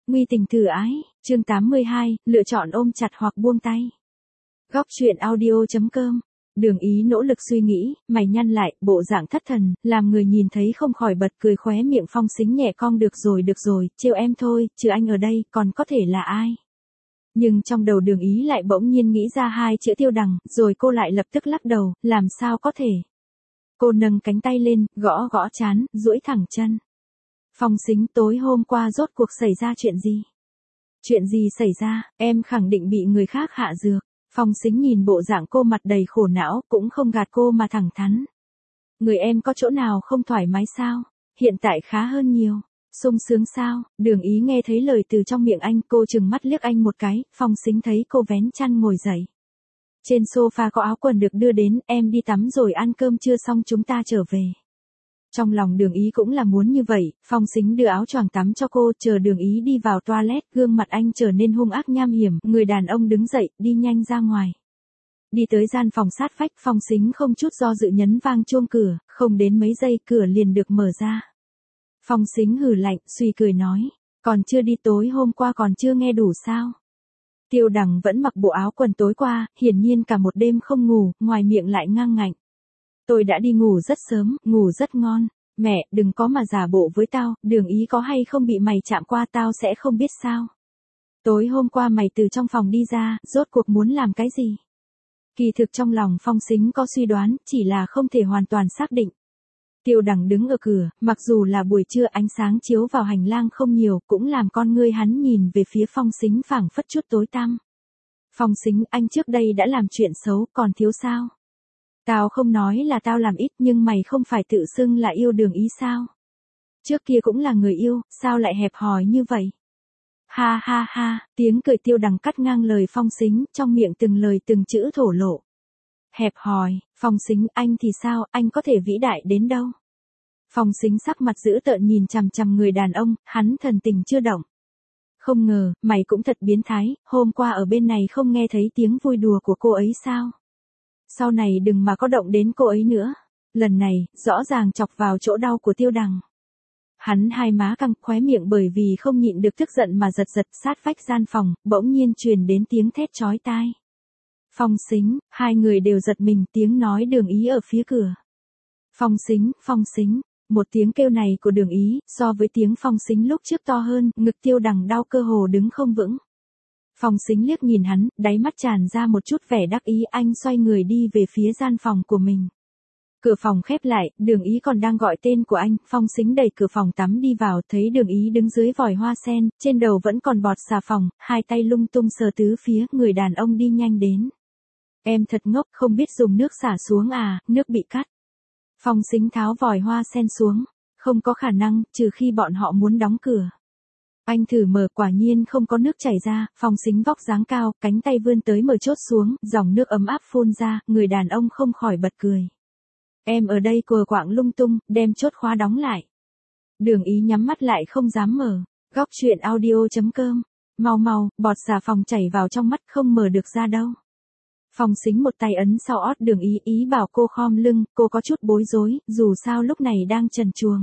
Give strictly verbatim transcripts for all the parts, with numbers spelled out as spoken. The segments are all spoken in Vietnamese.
Nguy tình thử ái, chương tám mươi hai, lựa chọn ôm chặt hoặc buông tay. Góc truyện audio chấm com. Đường Ý nỗ lực suy nghĩ, mày nhăn lại, bộ dạng thất thần, làm người nhìn thấy không khỏi bật cười khóe miệng. Phong Sính nhẹ cong, được rồi được rồi, trêu em thôi, chứ anh ở đây, còn có thể là ai. Nhưng trong đầu Đường Ý lại bỗng nhiên nghĩ ra hai chữ Tiêu Đằng, rồi cô lại lập tức lắc đầu, làm sao có thể. Cô nâng cánh tay lên, gõ gõ trán, duỗi thẳng chân. Phong Sính, tối hôm qua rốt cuộc xảy ra chuyện gì? Chuyện gì xảy ra, em khẳng định bị người khác hạ dược. Phong Sính nhìn bộ dạng cô mặt đầy khổ não, cũng không gạt cô mà thẳng thắn. Người em có chỗ nào không thoải mái sao? Hiện tại khá hơn nhiều. Sung sướng sao? Đường Ý nghe thấy lời từ trong miệng anh, cô chừng mắt liếc anh một cái. Phong Sính thấy cô vén chăn ngồi dậy. Trên sofa có áo quần được đưa đến, em đi tắm rồi ăn cơm trưa xong chúng ta trở về. Trong lòng Đường Ý cũng là muốn như vậy. Phong Sính đưa áo choàng tắm cho cô, chờ Đường Ý đi vào toilet, gương mặt anh trở nên hung ác nham hiểm. Người đàn ông đứng dậy, đi nhanh ra ngoài. Đi tới gian phòng sát vách, Phong Sính không chút do dự nhấn vang chuông cửa, không đến mấy giây cửa liền được mở ra. Phong Sính hừ lạnh, suy cười nói, còn chưa đi, tối hôm qua còn chưa nghe đủ sao? Tiêu Đằng vẫn mặc bộ áo quần tối qua, hiển nhiên cả một đêm không ngủ, ngoài miệng lại ngang ngạnh. Tôi đã đi ngủ rất sớm, ngủ rất ngon. Mẹ, đừng có mà giả bộ với tao, Đường Ý có hay không bị mày chạm qua tao sẽ không biết sao. Tối hôm qua mày từ trong phòng đi ra, rốt cuộc muốn làm cái gì? Kỳ thực trong lòng Phong Sính có suy đoán, chỉ là không thể hoàn toàn xác định. Tiêu Đằng đứng ở cửa, mặc dù là buổi trưa ánh sáng chiếu vào hành lang không nhiều, cũng làm con ngươi hắn nhìn về phía Phong Sính phảng phất chút tối tăm. Phong Sính, anh trước đây đã làm chuyện xấu, còn thiếu sao? Tao không nói là tao làm ít, nhưng mày không phải tự xưng là yêu Đường Ý sao? Trước kia cũng là người yêu, sao lại hẹp hòi như vậy? Ha ha ha, tiếng cười Tiêu Đằng cắt ngang lời Phong Sính, trong miệng từng lời từng chữ thổ lộ. Hẹp hòi, Phong Sính, anh thì sao, anh có thể vĩ đại đến đâu? Phong Sính sắc mặt dữ tợn nhìn chằm chằm người đàn ông, hắn thần tình chưa động. Không ngờ, mày cũng thật biến thái, hôm qua ở bên này không nghe thấy tiếng vui đùa của cô ấy sao? Sau này đừng mà có động đến cô ấy nữa. Lần này, rõ ràng chọc vào chỗ đau của Tiêu Đằng. Hắn hai má căng, khóe miệng bởi vì không nhịn được tức giận mà giật giật. Sát vách gian phòng, bỗng nhiên truyền đến tiếng thét chói tai. Phong Sính, hai người đều giật mình, tiếng nói Đường Ý ở phía cửa. Phong Sính, Phong Sính, một tiếng kêu này của Đường Ý, so với tiếng Phong Sính lúc trước to hơn, ngực Tiêu Đằng đau cơ hồ đứng không vững. Phong Sính liếc nhìn hắn, đáy mắt tràn ra một chút vẻ đắc ý, anh xoay người đi về phía gian phòng của mình. Cửa phòng khép lại, Đường Ý còn đang gọi tên của anh, Phong Sính đẩy cửa phòng tắm đi vào, thấy Đường Ý đứng dưới vòi hoa sen, trên đầu vẫn còn bọt xà phòng, hai tay lung tung sờ tứ phía, người đàn ông đi nhanh đến. Em thật ngốc, không biết dùng nước xả xuống à, nước bị cắt. Phong Sính tháo vòi hoa sen xuống, không có khả năng, trừ khi bọn họ muốn đóng cửa. Anh thử mở, quả nhiên không có nước chảy ra. Phong Sính vóc dáng cao, cánh tay vươn tới mở chốt xuống, dòng nước ấm áp phun ra, người đàn ông không khỏi bật cười. Em ở đây cờ quạng lung tung, đem chốt khóa đóng lại. Đường Ý nhắm mắt lại không dám mở. Góc truyện audio chấm com. Mau mau, bọt xà phòng chảy vào trong mắt, không mở được ra đâu. Phong Sính một tay ấn sau ót Đường Ý, ý bảo cô khom lưng, cô có chút bối rối, dù sao lúc này đang trần truồng.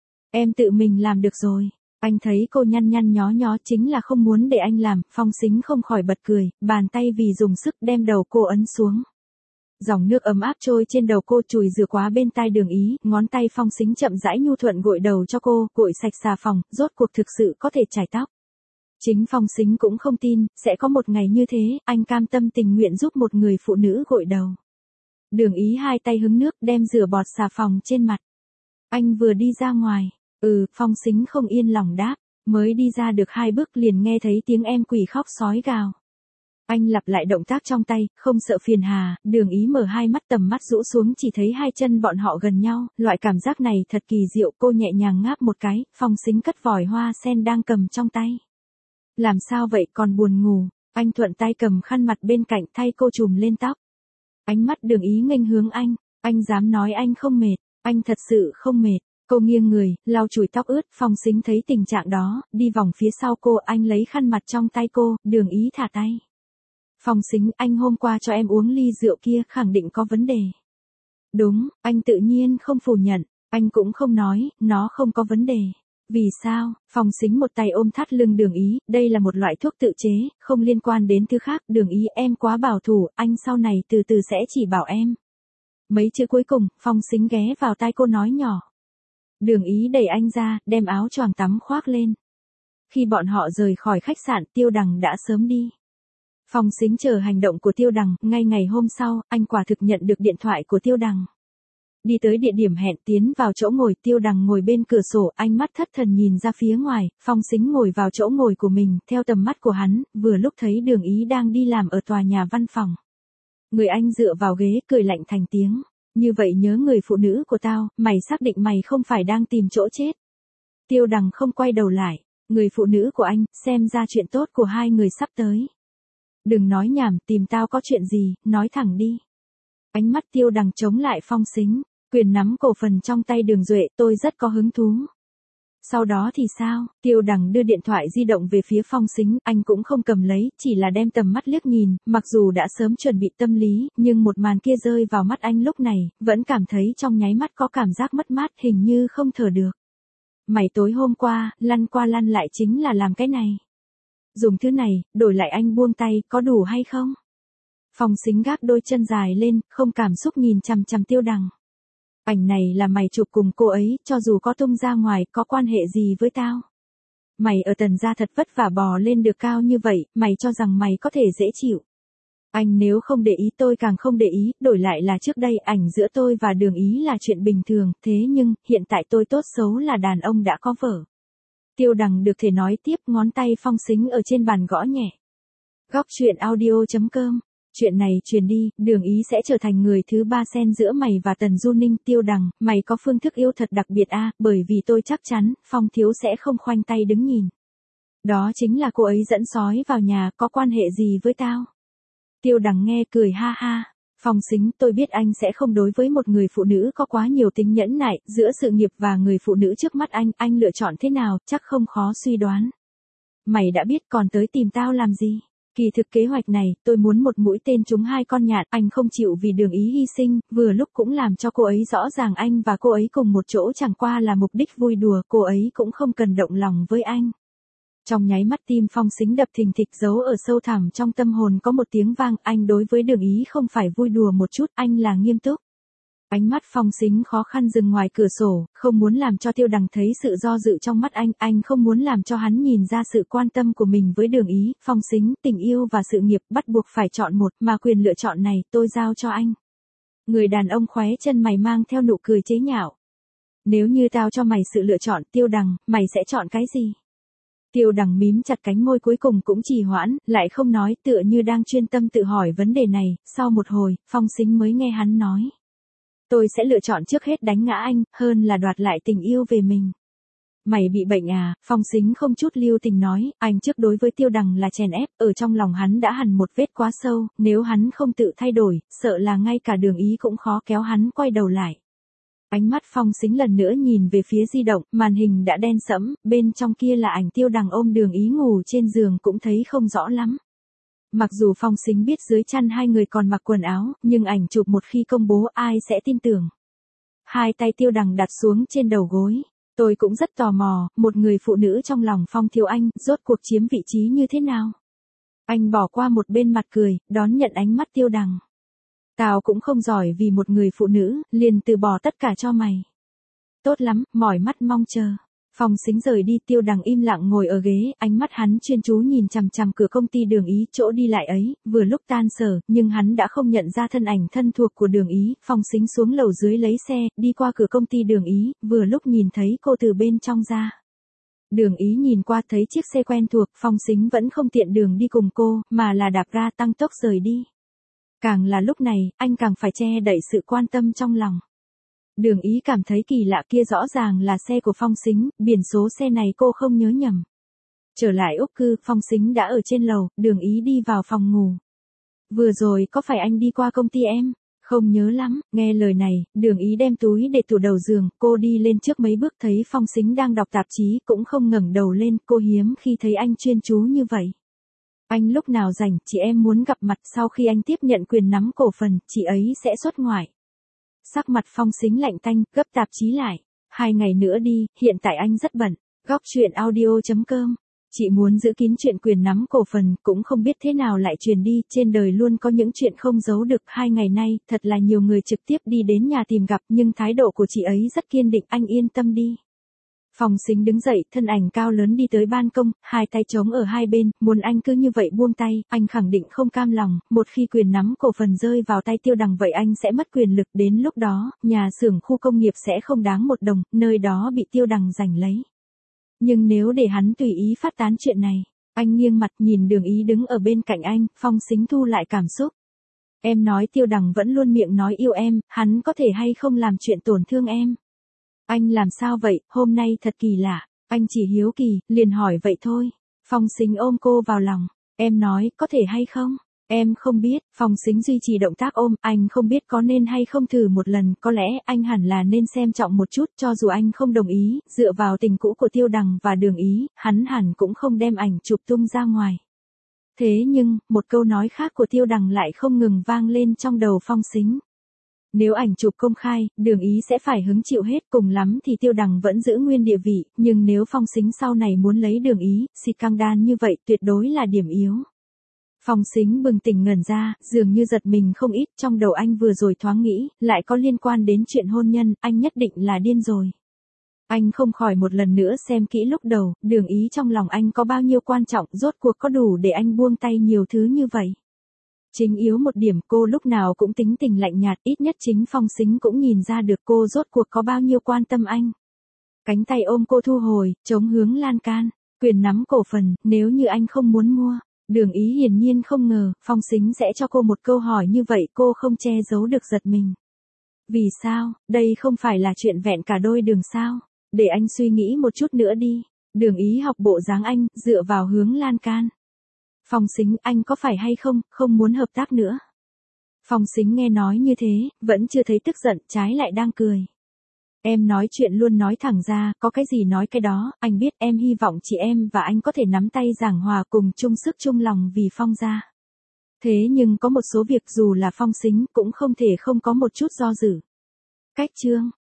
Em tự mình làm được rồi. Anh thấy cô nhăn nhăn nhó nhó, chính là không muốn để anh làm. Phong Sính không khỏi bật cười, bàn tay vì dùng sức đem đầu cô ấn xuống. Dòng nước ấm áp trôi trên đầu cô, chùi rửa quá bên tai Đường Ý, ngón tay Phong Sính chậm rãi nhu thuận gội đầu cho cô, gội sạch xà phòng, rốt cuộc thực sự có thể chải tóc. Chính Phong Sính cũng không tin, sẽ có một ngày như thế, anh cam tâm tình nguyện giúp một người phụ nữ gội đầu. Đường Ý hai tay hứng nước, đem rửa bọt xà phòng trên mặt. Anh vừa đi ra ngoài. Ừ, Phong Sính không yên lòng đáp, mới đi ra được hai bước liền nghe thấy tiếng em quỷ khóc sói gào. Anh lặp lại động tác trong tay, không sợ phiền hà. Đường Ý mở hai mắt, tầm mắt rũ xuống, chỉ thấy hai chân bọn họ gần nhau, loại cảm giác này thật kỳ diệu. Cô nhẹ nhàng ngáp một cái, Phong Sính cất vòi hoa sen đang cầm trong tay. Làm sao vậy, còn buồn ngủ? Anh thuận tay cầm khăn mặt bên cạnh thay cô trùm lên tóc. Ánh mắt Đường Ý nghênh hướng anh, anh dám nói anh không mệt, anh thật sự không mệt. Cô nghiêng người, lau chùi tóc ướt. Phong Sính thấy tình trạng đó, đi vòng phía sau cô, anh lấy khăn mặt trong tay cô. Đường Ý thả tay. Phong Sính, anh hôm qua cho em uống ly rượu kia, khẳng định có vấn đề. Đúng, anh tự nhiên không phủ nhận, anh cũng không nói, nó không có vấn đề. Vì sao? Phong Sính một tay ôm thắt lưng Đường Ý, đây là một loại thuốc tự chế, không liên quan đến thứ khác. Đường Ý em quá bảo thủ, anh sau này từ từ sẽ chỉ bảo em. Mấy chữ cuối cùng, Phong Sính ghé vào tai cô nói nhỏ. Đường Ý đẩy anh ra, đem áo choàng tắm khoác lên. Khi bọn họ rời khỏi khách sạn, Tiêu Đằng đã sớm đi. Phong Sính chờ hành động của Tiêu Đằng, ngay ngày hôm sau, anh quả thực nhận được điện thoại của Tiêu Đằng. Đi tới địa điểm hẹn, tiến vào chỗ ngồi, Tiêu Đằng ngồi bên cửa sổ, ánh mắt thất thần nhìn ra phía ngoài. Phong Sính ngồi vào chỗ ngồi của mình, theo tầm mắt của hắn, vừa lúc thấy Đường Ý đang đi làm ở tòa nhà văn phòng. Người anh dựa vào ghế, cười lạnh thành tiếng. Như vậy nhớ người phụ nữ của tao, mày xác định mày không phải đang tìm chỗ chết. Tiêu Đằng không quay đầu lại. Người phụ nữ của anh, xem ra chuyện tốt của hai người sắp tới. Đừng nói nhảm, tìm tao có chuyện gì, nói thẳng đi. Ánh mắt Tiêu Đằng chống lại Phong Sính, quyền nắm cổ phần trong tay Đường Duệ, tôi rất có hứng thú. Sau đó thì sao? Tiêu Đằng đưa điện thoại di động về phía Phong Sính, anh cũng không cầm lấy, chỉ là đem tầm mắt liếc nhìn, mặc dù đã sớm chuẩn bị tâm lý, nhưng một màn kia rơi vào mắt anh lúc này, vẫn cảm thấy trong nháy mắt có cảm giác mất mát, hình như không thở được. Mày tối hôm qua, lăn qua lăn lại chính là làm cái này. Dùng thứ này, đổi lại anh buông tay, có đủ hay không? Phong Sính gác đôi chân dài lên, không cảm xúc nhìn chằm chằm Tiêu Đằng. Ảnh này là mày chụp cùng cô ấy, cho dù có tung ra ngoài, có quan hệ gì với tao? Mày ở Tần gia thật vất vả bò lên được cao như vậy, mày cho rằng mày có thể dễ chịu. Anh nếu không để ý tôi càng không để ý, đổi lại là trước đây ảnh giữa tôi và Đường Ý là chuyện bình thường, thế nhưng, hiện tại tôi tốt xấu là đàn ông đã có vợ. Tiêu Đằng được thể nói tiếp, ngón tay Phong Sính ở trên bàn gõ nhẹ. Góc truyện audio chấm com. Chuyện này truyền đi, Đường Ý sẽ trở thành người thứ ba xen giữa mày và Tần Du Ninh. Tiêu Đằng, mày có phương thức yêu thật đặc biệt a, à, bởi vì tôi chắc chắn, Phong thiếu sẽ không khoanh tay đứng nhìn. Đó chính là cô ấy dẫn sói vào nhà, có quan hệ gì với tao? Tiêu Đằng nghe cười ha ha. Phong Sính, tôi biết anh sẽ không đối với một người phụ nữ có quá nhiều tính nhẫn nại, giữa sự nghiệp và người phụ nữ trước mắt anh, anh lựa chọn thế nào, chắc không khó suy đoán. Mày đã biết còn tới tìm tao làm gì? Kỳ thực kế hoạch này, tôi muốn một mũi tên trúng hai con nhạn, anh không chịu vì Đường Ý hy sinh, vừa lúc cũng làm cho cô ấy rõ ràng anh và cô ấy cùng một chỗ chẳng qua là mục đích vui đùa, cô ấy cũng không cần động lòng với anh. Trong nháy mắt tim Phong Sính đập thình thịch, giấu ở sâu thẳm trong tâm hồn có một tiếng vang, anh đối với Đường Ý không phải vui đùa một chút, anh là nghiêm túc. Ánh mắt Phong Sính khó khăn dừng ngoài cửa sổ, không muốn làm cho Tiêu Đằng thấy sự do dự trong mắt anh, anh không muốn làm cho hắn nhìn ra sự quan tâm của mình với Đường Ý. Phong Sính, tình yêu và sự nghiệp bắt buộc phải chọn một, mà quyền lựa chọn này tôi giao cho anh. Người đàn ông khóe chân mày mang theo nụ cười chế nhạo. Nếu như tao cho mày sự lựa chọn, Tiêu Đằng, mày sẽ chọn cái gì? Tiêu Đằng mím chặt cánh môi, cuối cùng cũng trì hoãn, lại không nói, tựa như đang chuyên tâm tự hỏi vấn đề này. Sau một hồi, Phong Sính mới nghe hắn nói. Tôi sẽ lựa chọn trước hết đánh ngã anh, hơn là đoạt lại tình yêu về mình. Mày bị bệnh à? Phong Sính không chút lưu tình nói, anh trước đối với Tiêu Đằng là chèn ép, ở trong lòng hắn đã hằn một vết quá sâu, nếu hắn không tự thay đổi, sợ là ngay cả Đường Ý cũng khó kéo hắn quay đầu lại. Ánh mắt Phong Sính lần nữa nhìn về phía di động, màn hình đã đen sẫm, bên trong kia là ảnh Tiêu Đằng ôm Đường Ý ngủ trên giường, cũng thấy không rõ lắm. Mặc dù Phong Sính biết dưới chăn hai người còn mặc quần áo, nhưng ảnh chụp một khi công bố ai sẽ tin tưởng. Hai tay Tiêu Đằng đặt xuống trên đầu gối. Tôi cũng rất tò mò, một người phụ nữ trong lòng Phong thiếu anh, rốt cuộc chiếm vị trí như thế nào? Anh bỏ qua một bên mặt cười, đón nhận ánh mắt Tiêu Đằng. Tao cũng không giỏi vì một người phụ nữ, liền từ bỏ tất cả cho mày. Tốt lắm, mỏi mắt mong chờ. Phong Sính rời đi, Tiêu Đằng im lặng ngồi ở ghế, ánh mắt hắn chuyên chú nhìn chằm chằm cửa công ty Đường Ý, chỗ đi lại ấy, vừa lúc tan sở, nhưng hắn đã không nhận ra thân ảnh thân thuộc của Đường Ý. Phong Sính xuống lầu dưới lấy xe, đi qua cửa công ty Đường Ý, vừa lúc nhìn thấy cô từ bên trong ra. Đường Ý nhìn qua thấy chiếc xe quen thuộc, Phong Sính vẫn không tiện đường đi cùng cô, mà là đạp ga tăng tốc rời đi. Càng là lúc này, anh càng phải che đậy sự quan tâm trong lòng. Đường Ý cảm thấy kỳ lạ, kia rõ ràng là xe của Phong Sính, biển số xe này cô không nhớ nhầm. Trở lại úc cư, Phong Sính đã ở trên lầu, Đường Ý đi vào phòng ngủ. Vừa rồi có phải anh đi qua công ty em? Không nhớ lắm, nghe lời này, Đường Ý đem túi để tủ đầu giường, cô đi lên trước mấy bước thấy Phong Sính đang đọc tạp chí, cũng không ngẩng đầu lên, cô hiếm khi thấy anh chuyên chú như vậy. Anh lúc nào rảnh, chị em muốn gặp mặt, sau khi anh tiếp nhận quyền nắm cổ phần, chị ấy sẽ xuất ngoại. Sắc mặt Phong Sính lạnh tanh, gấp tạp chí lại. Hai ngày nữa đi, hiện tại anh rất bận. Góc truyện audio chấm com. Chị muốn giữ kín chuyện quyền nắm cổ phần, cũng không biết thế nào lại truyền đi, trên đời luôn có những chuyện không giấu được. Hai ngày nay, thật là nhiều người trực tiếp đi đến nhà tìm gặp, nhưng thái độ của chị ấy rất kiên định, anh yên tâm đi. Phong Sính đứng dậy, thân ảnh cao lớn đi tới ban công, hai tay trống ở hai bên, muốn anh cứ như vậy buông tay, anh khẳng định không cam lòng, một khi quyền nắm cổ phần rơi vào tay Tiêu Đằng vậy anh sẽ mất quyền lực, đến lúc đó, nhà xưởng khu công nghiệp sẽ không đáng một đồng, nơi đó bị Tiêu Đằng giành lấy. Nhưng nếu để hắn tùy ý phát tán chuyện này, anh nghiêng mặt nhìn Đường Ý đứng ở bên cạnh anh, Phong Sính thu lại cảm xúc. Em nói Tiêu Đằng vẫn luôn miệng nói yêu em, hắn có thể hay không làm chuyện tổn thương em? Anh làm sao vậy, hôm nay thật kỳ lạ, anh chỉ hiếu kỳ, liền hỏi vậy thôi. Phong Sính ôm cô vào lòng, em nói, có thể hay không? Em không biết, Phong Sính duy trì động tác ôm, anh không biết có nên hay không thử một lần, có lẽ anh hẳn là nên xem trọng một chút, cho dù anh không đồng ý, dựa vào tình cũ của Tiêu Đằng và Đường Ý, hắn hẳn cũng không đem ảnh chụp tung ra ngoài. Thế nhưng, một câu nói khác của Tiêu Đằng lại không ngừng vang lên trong đầu Phong Sính. Nếu ảnh chụp công khai, Đường Ý sẽ phải hứng chịu hết, cùng lắm thì Tiêu Đằng vẫn giữ nguyên địa vị, nhưng nếu Phong Sính sau này muốn lấy Đường Ý, xịt căng đan như vậy tuyệt đối là điểm yếu. Phong Sính bừng tỉnh ngẩn ra, dường như giật mình không ít, trong đầu anh vừa rồi thoáng nghĩ, lại có liên quan đến chuyện hôn nhân, anh nhất định là điên rồi. Anh không khỏi một lần nữa xem kỹ lúc đầu, Đường Ý trong lòng anh có bao nhiêu quan trọng, rốt cuộc có đủ để anh buông tay nhiều thứ như vậy. Chính yếu một điểm, cô lúc nào cũng tính tình lạnh nhạt, ít nhất chính Phong Sính cũng nhìn ra được cô rốt cuộc có bao nhiêu quan tâm anh. Cánh tay ôm cô thu hồi, chống hướng lan can, quyền nắm cổ phần, nếu như anh không muốn mua. Đường Ý hiển nhiên không ngờ, Phong Sính sẽ cho cô một câu hỏi như vậy, cô không che giấu được giật mình. Vì sao, đây không phải là chuyện vẹn cả đôi đường sao? Để anh suy nghĩ một chút nữa đi. Đường Ý học bộ dáng anh, dựa vào hướng lan can. Phong Sính, anh có phải hay không, không muốn hợp tác nữa? Phong Sính nghe nói như thế, vẫn chưa thấy tức giận, trái lại đang cười. Em nói chuyện luôn nói thẳng ra, có cái gì nói cái đó, anh biết em hy vọng chị em và anh có thể nắm tay giảng hòa cùng chung sức chung lòng vì Phong gia. Thế nhưng có một số việc dù là Phong Sính cũng không thể không có một chút do dự. Cách chương